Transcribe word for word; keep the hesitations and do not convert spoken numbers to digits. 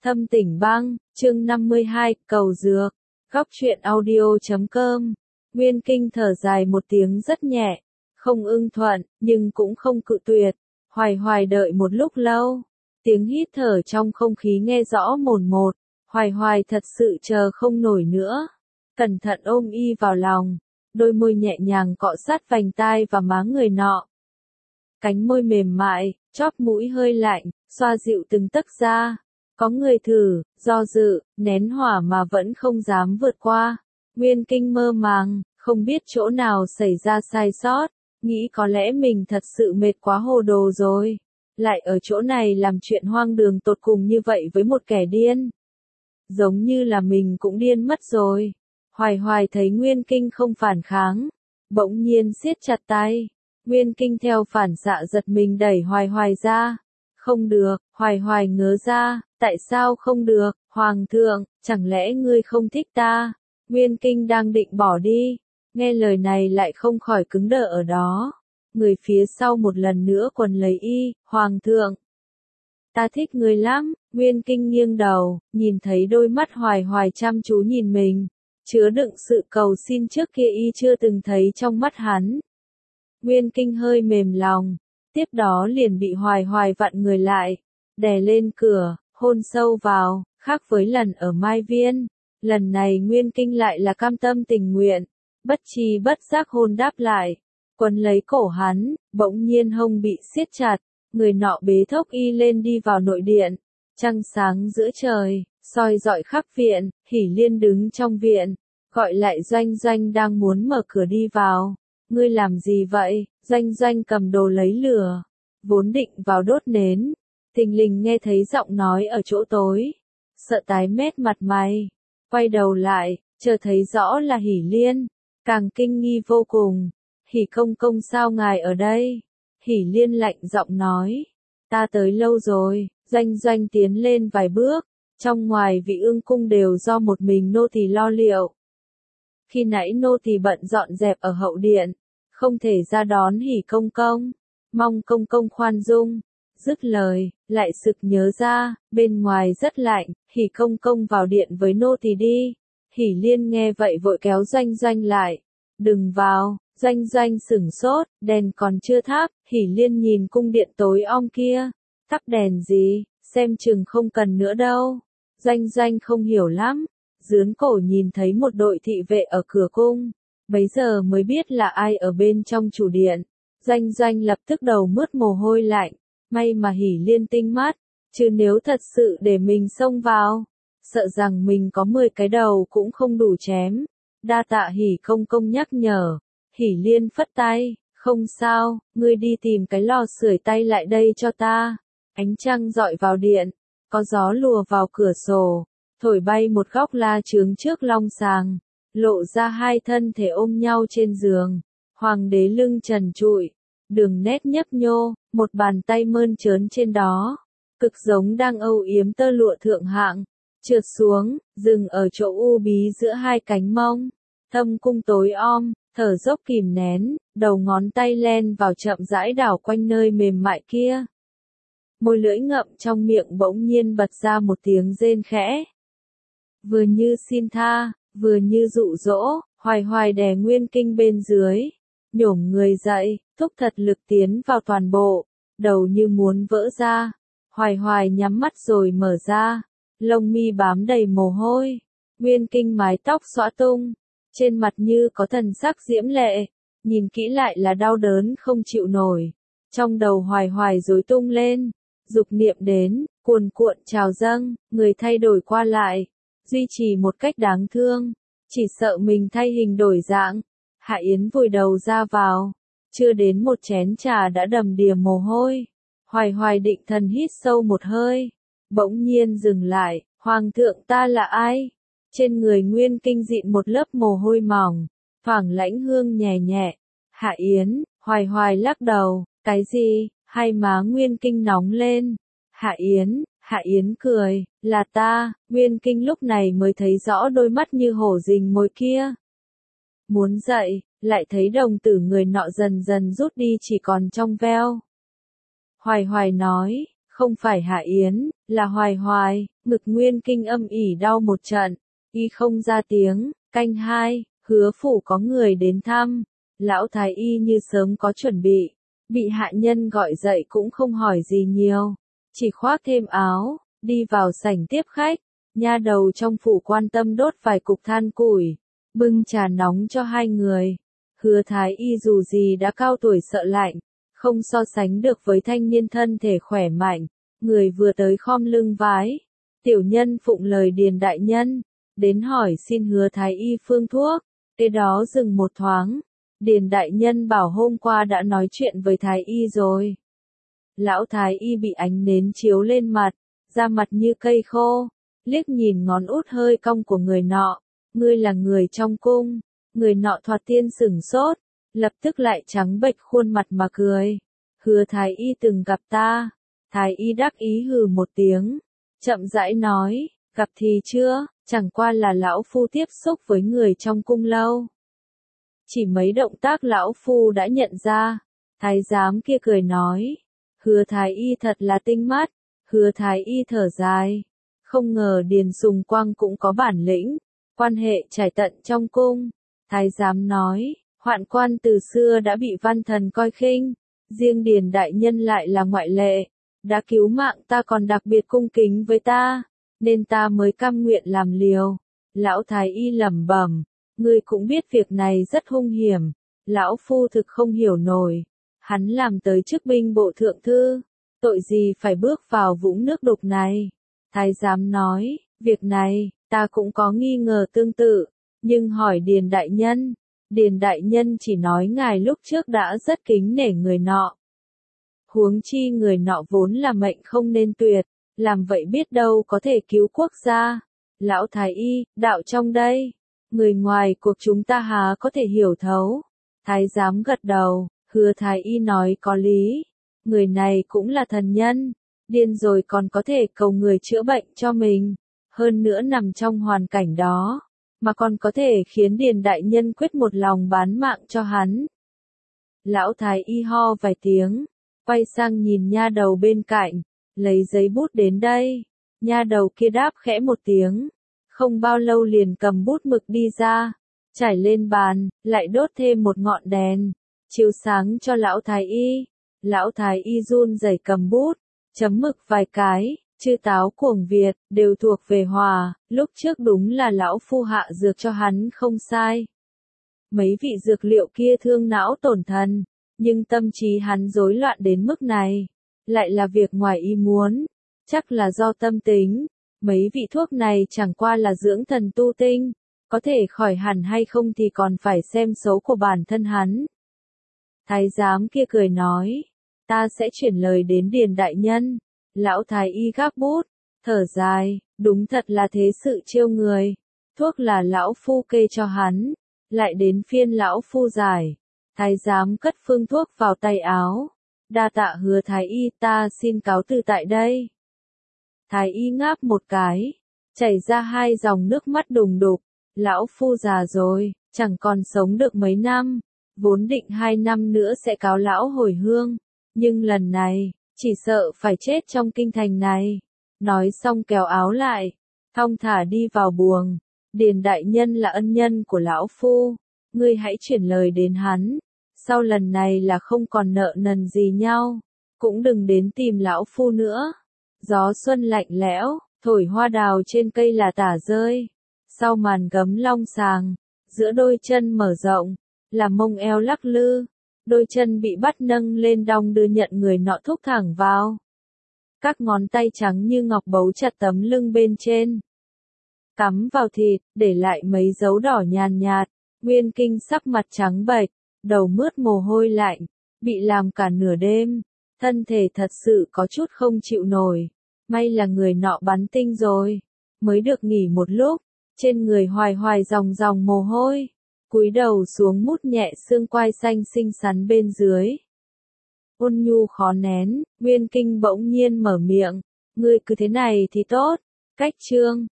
Thâm Tỉnh Bang, chương năm mươi hai, cầu dược. Góc truyện audio chấm com. Nguyên Kinh thở dài một tiếng rất nhẹ, không ưng thuận, nhưng cũng không cự tuyệt. Hoài Hoài đợi một lúc lâu, tiếng hít thở trong không khí nghe rõ mồn một. Hoài Hoài thật sự chờ không nổi nữa. Cẩn thận ôm y vào lòng, đôi môi nhẹ nhàng cọ sát vành tai và má người nọ. Cánh môi mềm mại, chóp mũi hơi lạnh, xoa dịu từng tấc da. Có người thử, do dự, nén hỏa mà vẫn không dám vượt qua. Nguyên Kinh mơ màng, không biết chỗ nào xảy ra sai sót, nghĩ có lẽ mình thật sự mệt quá hồ đồ rồi. Lại ở chỗ này làm chuyện hoang đường tột cùng như vậy với một kẻ điên. Giống như là mình cũng điên mất rồi. Hoài Hoài thấy Nguyên Kinh không phản kháng, bỗng nhiên siết chặt tay. Nguyên Kinh theo phản xạ giật mình đẩy Hoài Hoài ra. Không được, Hoài Hoài ngớ ra, tại sao không được, Hoàng thượng, chẳng lẽ ngươi không thích ta? Nguyên Kinh đang định bỏ đi, nghe lời này lại không khỏi cứng đờ ở đó. Người phía sau một lần nữa quần lấy y, Hoàng thượng. Ta thích ngươi lắm, Nguyên Kinh nghiêng đầu, nhìn thấy đôi mắt Hoài Hoài chăm chú nhìn mình, chứa đựng sự cầu xin trước kia y chưa từng thấy trong mắt hắn. Nguyên Kinh hơi mềm lòng, tiếp đó liền bị Hoài Hoài vặn người lại, đè lên cửa, hôn sâu vào, khác với lần ở Mai Viên. Lần này Nguyên Kinh lại là cam tâm tình nguyện, bất tri bất giác hôn đáp lại, quấn lấy cổ hắn, bỗng nhiên hông bị siết chặt, người nọ bế thốc y lên đi vào nội điện. Trăng sáng giữa trời, soi rọi khắp viện, Hỷ Liên đứng trong viện, gọi lại Doanh Doanh đang muốn mở cửa đi vào. Ngươi làm gì vậy? Doanh Doanh cầm đồ lấy lửa, vốn định vào đốt nến, thình lình nghe thấy giọng nói ở chỗ tối, sợ tái mét mặt mày, quay đầu lại, chờ thấy rõ là Hỷ Liên, càng kinh nghi vô cùng. Hỷ công công sao ngài ở đây? Hỷ Liên lạnh giọng nói, ta tới lâu rồi. Doanh Doanh tiến lên vài bước, trong ngoài vị ương cung đều do một mình nô tỳ lo liệu. Khi nãy nô tỳ bận dọn dẹp ở hậu điện, không thể ra đón Hỷ công công, mong công công khoan dung. Dứt lời, lại sực nhớ ra, bên ngoài rất lạnh, Hỷ công công vào điện với nô tỳ đi. Hỷ Liên nghe vậy vội kéo Doanh Doanh lại, đừng vào. Doanh Doanh sửng sốt, đèn còn chưa thắp. Hỷ Liên nhìn cung điện tối om kia, thắp đèn gì, xem chừng không cần nữa đâu. Doanh Doanh không hiểu lắm, dướn cổ nhìn thấy một đội thị vệ ở cửa cung, bấy giờ mới biết là ai ở bên trong chủ điện. Doanh Doanh lập tức đầu mướt mồ hôi lạnh, may mà Hỷ Liên tinh mắt, chứ nếu thật sự để mình xông vào, sợ rằng mình có mười cái đầu cũng không đủ chém. Đa tạ Hỷ công công nhắc nhở. Hỷ Liên phất tay, không sao, ngươi đi tìm cái lò sưởi tay lại đây cho ta. Ánh trăng dọi vào điện, có gió lùa vào cửa sổ, thổi bay một góc la chướng trước long sàng, lộ ra hai thân thể ôm nhau trên giường. Hoàng đế lưng trần trụi, đường nét nhấp nhô, một bàn tay mơn trớn trên đó, cực giống đang âu yếm tơ lụa thượng hạng, trượt xuống, dừng ở chỗ u bí giữa hai cánh mông. Thâm cung tối om, thở dốc kìm nén, đầu ngón tay len vào chậm rãi đảo quanh nơi mềm mại kia. Môi lưỡi ngậm trong miệng bỗng nhiên bật ra một tiếng rên khẽ. Vừa như xin tha, vừa như dụ dỗ, Hoài Hoài đè Nguyên Kinh bên dưới, nhổm người dậy, thúc thật lực tiến vào toàn bộ, đầu như muốn vỡ ra. Hoài Hoài nhắm mắt rồi mở ra, lông mi bám đầy mồ hôi, Nguyên Kinh mái tóc xõa tung, trên mặt như có thần sắc diễm lệ, nhìn kỹ lại là đau đớn không chịu nổi. Trong đầu Hoài Hoài rối tung lên, dục niệm đến, cuồn cuộn trào dâng, người thay đổi qua lại, duy trì một cách đáng thương, chỉ sợ mình thay hình đổi dạng. Hạ Yến vùi đầu ra vào, chưa đến một chén trà đã đầm đìa mồ hôi. Hoài Hoài định thần hít sâu một hơi, bỗng nhiên dừng lại, Hoàng thượng ta là ai? Trên người Nguyên Kinh dịn một lớp mồ hôi mỏng, thoảng lãnh hương nhẹ nhẹ. Hạ Yến, Hoài Hoài lắc đầu, cái gì? Hai má Nguyên Kinh nóng lên. Hạ Yến, Hạ Yến cười, là ta. Nguyên Kinh lúc này mới thấy rõ đôi mắt như hổ rình mồi kia. Muốn dậy, lại thấy đồng tử người nọ dần dần rút đi chỉ còn trong veo. Hoài Hoài nói, Không phải Hạ Yến, là Hoài Hoài, ngực Nguyên Kinh âm ỉ đau một trận, y không ra tiếng. Canh hai, Hứa phủ có người đến thăm, lão thái y như sớm có chuẩn bị, bị hạ nhân gọi dậy cũng không hỏi gì nhiều, chỉ khoác thêm áo, đi vào sảnh tiếp khách. Nha đầu trong phủ quan tâm đốt vài cục than củi, bưng trà nóng cho hai người. Hứa thái y dù gì đã cao tuổi sợ lạnh, không so sánh được với thanh niên thân thể khỏe mạnh, người vừa tới khom lưng vái. Tiểu nhân phụng lời Điền đại nhân, đến hỏi xin Hứa thái y phương thuốc. Kế đó dừng một thoáng, Điền đại nhân bảo hôm qua đã nói chuyện với thái y rồi. Lão thái y bị ánh nến chiếu lên mặt, da mặt như cây khô, liếc nhìn ngón út hơi cong của người nọ. Ngươi là người trong cung. Người nọ thoạt tiên sửng sốt, lập tức lại trắng bệch khuôn mặt mà cười. Hứa thái y từng gặp ta. Thái y đắc ý hừ một tiếng, chậm rãi nói, gặp thì chưa, chẳng qua là lão phu tiếp xúc với người trong cung lâu. Chỉ mấy động tác lão phu đã nhận ra. Thái giám kia cười nói, Hứa thái y thật là tinh mắt. Hứa thái y thở dài, không ngờ Điền Sùng Quang cũng có bản lĩnh, quan hệ trải tận trong cung. Thái giám nói, hoạn quan từ xưa đã bị văn thần coi khinh, riêng Điền đại nhân lại là ngoại lệ, đã cứu mạng ta còn đặc biệt cung kính với ta, nên ta mới cam nguyện làm liều. Lão thái y lẩm bẩm, ngươi cũng biết việc này rất hung hiểm, lão phu thực không hiểu nổi. Hắn làm tới chức binh bộ thượng thư, tội gì phải bước vào vũng nước đục này. Thái giám nói, việc này, ta cũng có nghi ngờ tương tự, nhưng hỏi Điền đại nhân. Điền đại nhân chỉ nói ngài lúc trước đã rất kính nể người nọ. Huống chi người nọ vốn là mệnh không nên tuyệt, làm vậy biết đâu có thể cứu quốc gia. Lão thái y, đạo trong đây, người ngoài cuộc chúng ta há có thể hiểu thấu. Thái giám gật đầu, Hứa thái y nói có lý, người này cũng là thần nhân, điên rồi còn có thể cầu người chữa bệnh cho mình, hơn nữa nằm trong hoàn cảnh đó, mà còn có thể khiến Điền đại nhân quyết một lòng bán mạng cho hắn. Lão thái y ho vài tiếng, quay sang nhìn nha đầu bên cạnh, lấy giấy bút đến đây. Nha đầu kia đáp khẽ một tiếng, không bao lâu liền cầm bút mực đi ra, trải lên bàn, lại đốt thêm một ngọn đèn, chiếu sáng cho lão thái y. Lão thái y run rẩy cầm bút, chấm mực vài cái, chư táo cuồng Việt, đều thuộc về hòa, lúc trước đúng là lão phu hạ dược cho hắn không sai. Mấy vị dược liệu kia thương não tổn thần, nhưng tâm trí hắn rối loạn đến mức này, lại là việc ngoài ý muốn, chắc là do tâm tính. Mấy vị thuốc này chẳng qua là dưỡng thần tu tinh, có thể khỏi hẳn hay không thì còn phải xem số của bản thân hắn. Thái giám kia cười nói, ta sẽ chuyển lời đến Điền đại nhân. Lão thái y gác bút, thở dài, đúng thật là thế sự chiêu người. Thuốc là lão phu kê cho hắn, lại đến phiên lão phu giải. Thái giám cất phương thuốc vào tay áo, đa tạ Hứa thái y, ta xin cáo từ tại đây. Thái y ngáp một cái, chảy ra hai dòng nước mắt đùng đục. Lão phu già rồi, chẳng còn sống được mấy năm, vốn định hai năm nữa sẽ cáo lão hồi hương, nhưng lần này, chỉ sợ phải chết trong kinh thành này. Nói xong kéo áo lại, thong thả đi vào buồng. Điền đại nhân là ân nhân của lão phu, ngươi hãy chuyển lời đến hắn, sau lần này là không còn nợ nần gì nhau, cũng đừng đến tìm lão phu nữa. Gió xuân lạnh lẽo, thổi hoa đào trên cây là tả rơi. Sau màn gấm long sàng, giữa đôi chân mở rộng, là mông eo lắc lư, đôi chân bị bắt nâng lên đong đưa nhận người nọ thúc thẳng vào. Các ngón tay trắng như ngọc bấu chặt tấm lưng bên trên, cắm vào thịt, để lại mấy dấu đỏ nhàn nhạt. Nguyên Kinh sắc mặt trắng bệch, đầu mướt mồ hôi lạnh, bị làm cả nửa đêm, thân thể thật sự có chút không chịu nổi. May là người nọ bắn tinh rồi, mới được nghỉ một lúc. Trên người hoài hoài dòng dòng mồ hôi, cúi đầu xuống mút nhẹ xương quai xanh xinh xắn bên dưới. Ôn nhu khó nén, Nguyên Kinh bỗng nhiên mở miệng, ngươi cứ thế này thì tốt. Cách chương